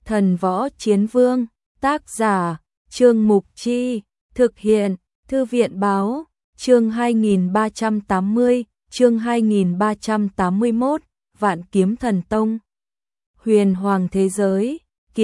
Thần Võ Chiến Vương, tác giả, Trương Mục Chi, thực hiện, Thư viện Báo, chương 2380, chương 2381, Vạn Kiếm Thần Tông. Huyền Hoàng thế giới,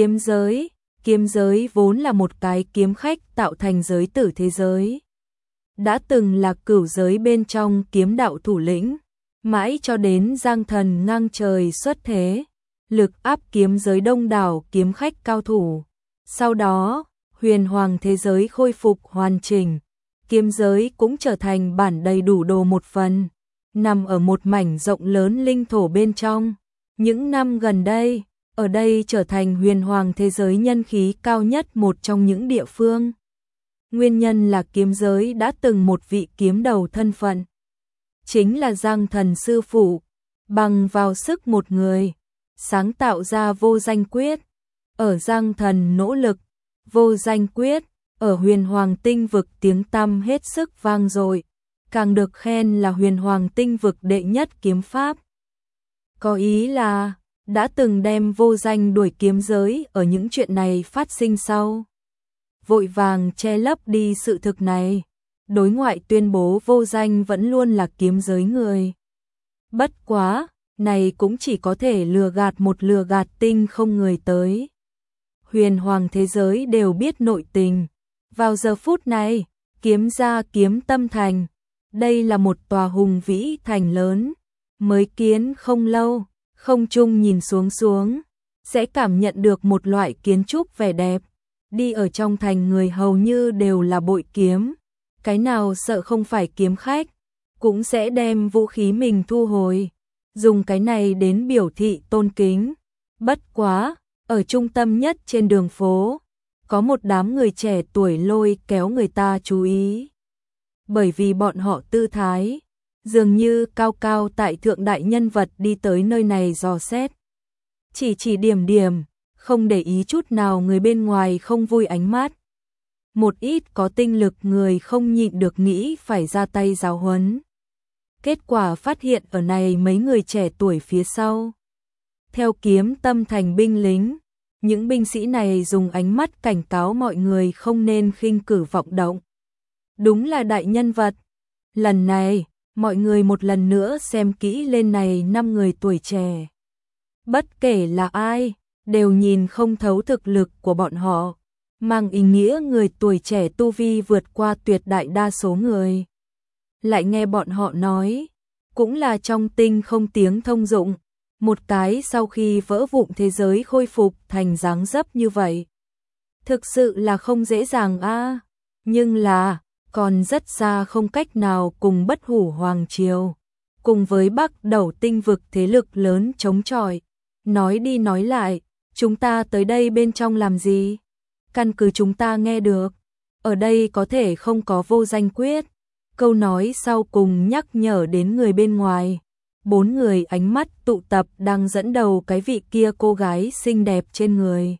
kiếm giới vốn là một cái kiếm khách tạo thành giới tử thế giới. Đã từng là cửu giới bên trong kiếm đạo thủ lĩnh, mãi cho đến Giang Thần ngang trời xuất thế, lực áp kiếm giới đông đảo kiếm khách cao thủ. Sau đó, Huyền Hoàng thế giới khôi phục hoàn chỉnh, kiếm giới cũng trở thành bản đầy đủ đồ một phần, nằm ở một mảnh rộng lớn linh thổ bên trong. Những năm gần đây, ở đây trở thành Huyền Hoàng thế giới nhân khí cao nhất một trong những địa phương. Nguyên nhân là kiếm giới đã từng một vị kiếm đầu thân phận, chính là Giang Thần sư phụ, bằng vào sức một người, sáng tạo ra Vô Danh Quyết. Ở Giang Thần nỗ lực, Vô Danh Quyết ở Huyền Hoàng tinh vực tiếng tăm hết sức vang dội, càng được khen là Huyền Hoàng tinh vực đệ nhất kiếm pháp. Có ý là đã từng đem vô danh đuổi kiếm giới ở những chuyện này phát sinh sau. Vội vàng che lấp đi sự thực này, đối ngoại tuyên bố vô danh vẫn luôn là kiếm giới người. Bất quá, này cũng chỉ có thể lừa gạt tinh không người tới. Huyền Hoàng thế giới đều biết nội tình. Vào giờ phút này, kiếm ra kiếm tâm thành. Đây là một tòa hùng vĩ thành lớn, mới kiến không lâu, không trung nhìn xuống, sẽ cảm nhận được một loại kiến trúc vẻ đẹp. Đi ở trong thành người hầu như đều là bội kiếm, cái nào sợ không phải kiếm khách, cũng sẽ đem vũ khí mình thu hồi, dùng cái này đến biểu thị tôn kính. Bất quá, ở trung tâm nhất trên đường phố, có một đám người trẻ tuổi lôi kéo người ta chú ý. Bởi vì bọn họ tư thái, dường như cao cao tại thượng đại nhân vật đi tới nơi này dò xét. Chỉ điểm, không để ý chút nào người bên ngoài không vui ánh mắt. Một ít có tinh lực người không nhịn được nghĩ phải ra tay giáo huấn. Kết quả phát hiện ở này mấy người trẻ tuổi phía sau. Theo kiếm tâm thành binh lính, những binh sĩ này dùng ánh mắt cảnh cáo mọi người không nên khinh cử vọng động. Đúng là đại nhân vật. Lần này, mọi người một lần nữa xem kỹ lên này 5 người tuổi trẻ. Bất kể là ai, đều nhìn không thấu thực lực của bọn họ, mang ý nghĩa người tuổi trẻ tu vi vượt qua tuyệt đại đa số người. Lại nghe bọn họ nói, cũng là trong tinh không tiếng thông dụng, một cái sau khi vỡ vụn thế giới khôi phục thành dáng dấp như vậy. Thực sự là không dễ dàng a, nhưng là còn rất xa không cách nào cùng Bất Hủ Hoàng Triều, cùng với Bắc Đầu tinh vực thế lực lớn chống chọi. Nói đi nói lại, chúng ta tới đây bên trong làm gì? Căn cứ chúng ta nghe được, ở đây có thể không có vô danh quyết. Câu nói sau cùng nhắc nhở đến người bên ngoài. 4 người ánh mắt tụ tập đang dẫn đầu cái vị kia cô gái xinh đẹp trên người.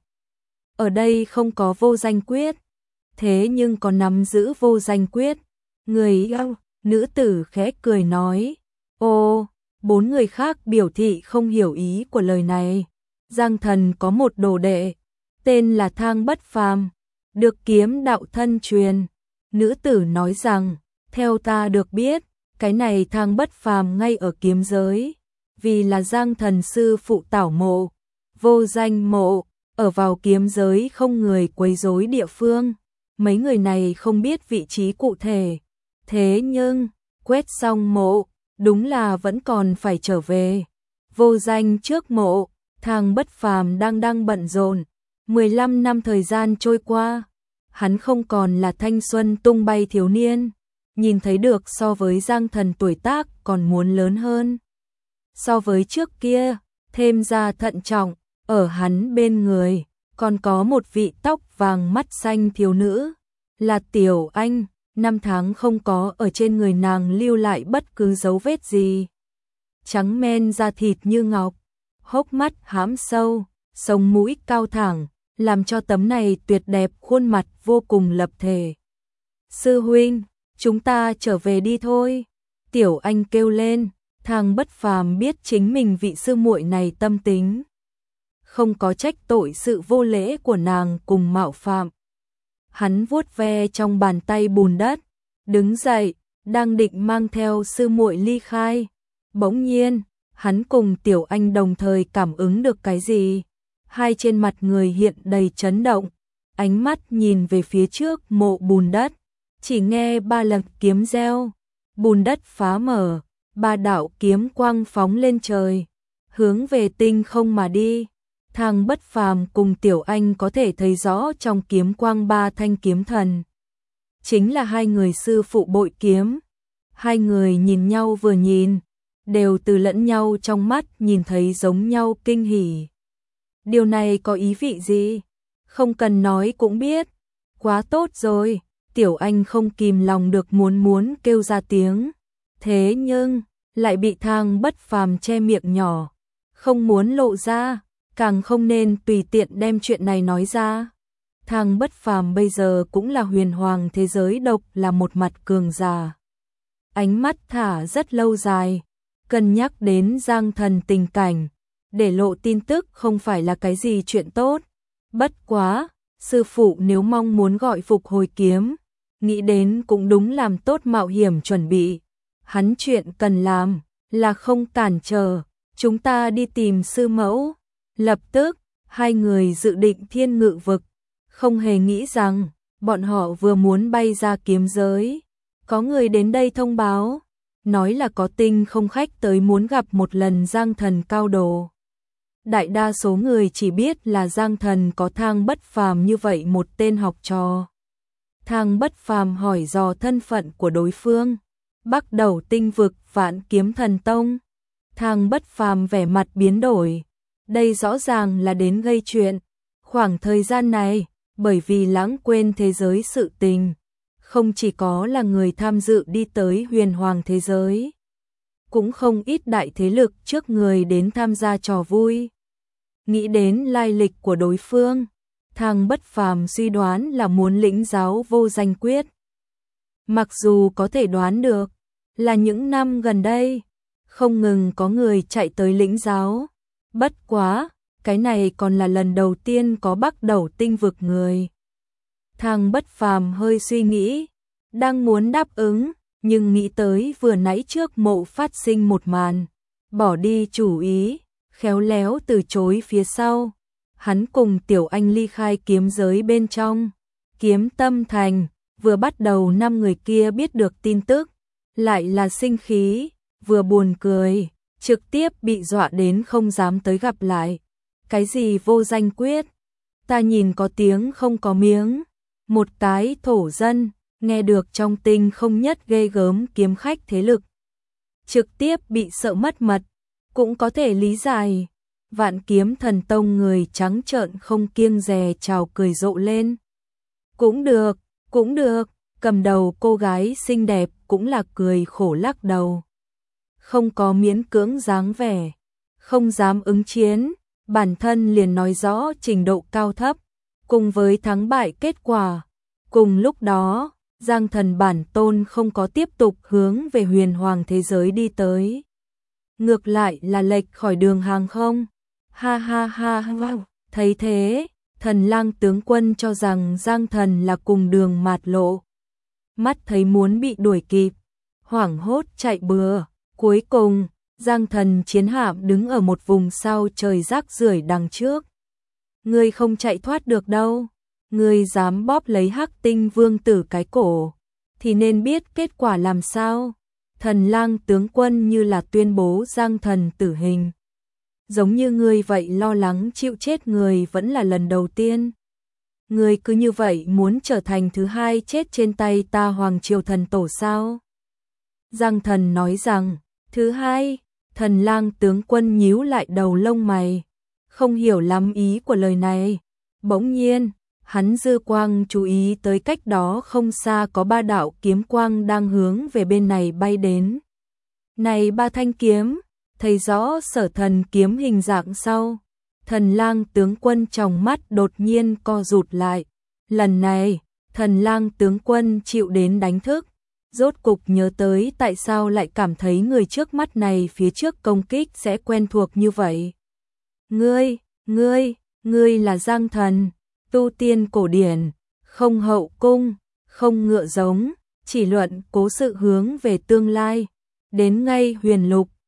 Ở đây không có vô danh quyết, thế nhưng còn nắm giữ vô danh quyết. Người nữ tử khẽ cười nói. Ô, 4 người khác biểu thị không hiểu ý của lời này. Giang Thần có một đồ đệ, tên là Thang Bất Phàm, được kiếm đạo thân truyền. Nữ tử nói rằng, theo ta được biết, cái này Thang Bất Phàm ngay ở kiếm giới, vì là Giang Thần sư phụ tảo mộ, vô danh mộ, ở vào kiếm giới không người quấy rối địa phương. Mấy người này không biết vị trí cụ thể, thế nhưng quét xong mộ, đúng là vẫn còn phải trở về. Vô danh trước mộ, Thang Bất Phàm đang bận rộn. 15 năm thời gian trôi qua, hắn không còn là thanh xuân tung bay thiếu niên, nhìn thấy được so với Giang Thần tuổi tác còn muốn lớn hơn. So với trước kia, thêm ra thận trọng, ở hắn bên người, còn có một vị tóc vàng mắt xanh thiếu nữ, là Tiểu Anh. 5 tháng không có ở trên người nàng lưu lại bất cứ dấu vết gì. Trắng men da thịt như ngọc, hốc mắt hãm sâu, sống mũi cao thẳng, làm cho tấm này tuyệt đẹp khuôn mặt vô cùng lập thể. Sư huynh, chúng ta trở về đi thôi. Tiểu Anh kêu lên. Thang Bất Phàm biết chính mình vị sư muội này tâm tính không có trách tội sự vô lễ của nàng cùng mạo phạm. Hắn vuốt ve trong bàn tay bùn đất, đứng dậy, đang định mang theo sư muội ly khai. Bỗng nhiên, hắn cùng Tiểu Anh đồng thời cảm ứng được cái gì. Hai trên mặt người hiện đầy chấn động, ánh mắt nhìn về phía trước mộ bùn đất, chỉ nghe ba lần kiếm reo, bùn đất phá mở, ba đạo kiếm quang phóng lên trời, hướng về tinh không mà đi. Thang Bất Phàm cùng Tiểu Anh có thể thấy rõ trong kiếm quang ba thanh kiếm thần. Chính là hai người sư phụ bội kiếm. Hai người nhìn nhau vừa nhìn, đều từ lẫn nhau trong mắt nhìn thấy giống nhau kinh hỉ. Điều này có ý vị gì? Không cần nói cũng biết. Quá tốt rồi, Tiểu Anh không kìm lòng được muốn kêu ra tiếng. Thế nhưng, lại bị Thang Bất Phàm che miệng nhỏ. Không muốn lộ ra, càng không nên tùy tiện đem chuyện này nói ra. Thang Bất Phàm bây giờ cũng là huyền hoàng thế giới độc là một mặt cường giả. Ánh mắt thả rất lâu dài, cân nhắc đến Giang Thần tình cảnh, để lộ tin tức không phải là cái gì chuyện tốt. Bất quá, sư phụ nếu mong muốn gọi phục hồi kiếm, nghĩ đến cũng đúng làm tốt mạo hiểm chuẩn bị. Hắn chuyện cần làm là không cản trở, chúng ta đi tìm sư mẫu. Lập tức, hai người dự định thiên ngự vực, không hề nghĩ rằng bọn họ vừa muốn bay ra kiếm giới. Có người đến đây thông báo, nói là có tinh không khách tới muốn gặp một lần Giang Thần cao đồ. Đại đa số người chỉ biết là Giang Thần có Thang Bất Phàm như vậy một tên học trò. Thang Bất Phàm hỏi dò thân phận của đối phương. Bắc Đầu tinh vực Vạn Kiếm Thần Tông. Thang Bất Phàm vẻ mặt biến đổi. Đây rõ ràng là đến gây chuyện. Khoảng thời gian này, bởi vì lãng quên thế giới sự tình, không chỉ có là người tham dự đi tới huyền hoàng thế giới, cũng không ít đại thế lực trước người đến tham gia trò vui. Nghĩ đến lai lịch của đối phương, Thang Bất Phàm suy đoán là muốn lĩnh giáo vô danh quyết. Mặc dù có thể đoán được là những năm gần đây không ngừng có người chạy tới lĩnh giáo, bất quá, cái này còn là lần đầu tiên có Bắc Đầu tinh vực người. Thang Bất Phàm hơi suy nghĩ, đang muốn đáp ứng, nhưng nghĩ tới vừa nãy trước mộ phát sinh một màn, bỏ đi chủ ý, khéo léo từ chối phía sau. Hắn cùng Tiểu Anh ly khai kiếm giới bên trong. Kiếm Tâm Thành, vừa bắt đầu 5 người kia biết được tin tức, lại là sinh khí, vừa buồn cười, trực tiếp bị dọa đến không dám tới gặp lại. Cái gì vô danh quyết? Ta nhìn có tiếng không có miếng. Một cái thổ dân, nghe được trong tinh không nhất ghê gớm kiếm khách thế lực, trực tiếp bị sợ mất mật, cũng có thể lý giải. Vạn Kiếm Thần Tông người trắng trợn không kiêng dè chào cười rộ lên. Cũng được, cầm đầu cô gái xinh đẹp cũng là cười khổ lắc đầu. Không có miễn cưỡng dáng vẻ, không dám ứng chiến, bản thân liền nói rõ trình độ cao thấp, cùng với thắng bại kết quả. Cùng lúc đó, Giang Thần bản tôn không có tiếp tục hướng về huyền hoàng thế giới đi tới. Ngược lại là lệch khỏi đường hàng không. Ha ha ha ha, thấy thế, Thần Lang tướng quân cho rằng Giang Thần là cùng đường mạt lộ. Mắt thấy muốn bị đuổi kịp, hoảng hốt chạy bừa. Cuối cùng, Giang Thần chiến hạm đứng ở một vùng sao trời rác rưởi đằng trước. Ngươi không chạy thoát được đâu. Ngươi dám bóp lấy Hắc Tinh Vương tử cái cổ, thì nên biết kết quả làm sao. Thần Lang tướng quân như là tuyên bố Giang Thần tử hình. Giống như ngươi vậy lo lắng chịu chết người vẫn là lần đầu tiên. Ngươi cứ như vậy muốn trở thành thứ hai chết trên tay ta Hoàng Triều Thần Tổ sao? Giang Thần nói rằng, thứ hai. Thần Lang tướng quân nhíu lại đầu lông mày, không hiểu lắm ý của lời này. Bỗng nhiên, hắn dư quang chú ý tới cách đó không xa có 3 đạo kiếm quang đang hướng về bên này bay đến. Này 3 thanh kiếm, thấy rõ Sở Thần kiếm hình dạng sau. Thần Lang tướng quân trong mắt đột nhiên co rụt lại. Lần này, Thần Lang tướng quân chịu đến đánh thức. Rốt cục nhớ tới tại sao lại cảm thấy người trước mắt này phía trước công kích sẽ quen thuộc như vậy. Ngươi, Ngươi là Giang Thần, tu tiên cổ điển, không hậu cung, không ngựa giống, chỉ luận cố sự hướng về tương lai. Đến ngay huyền lục,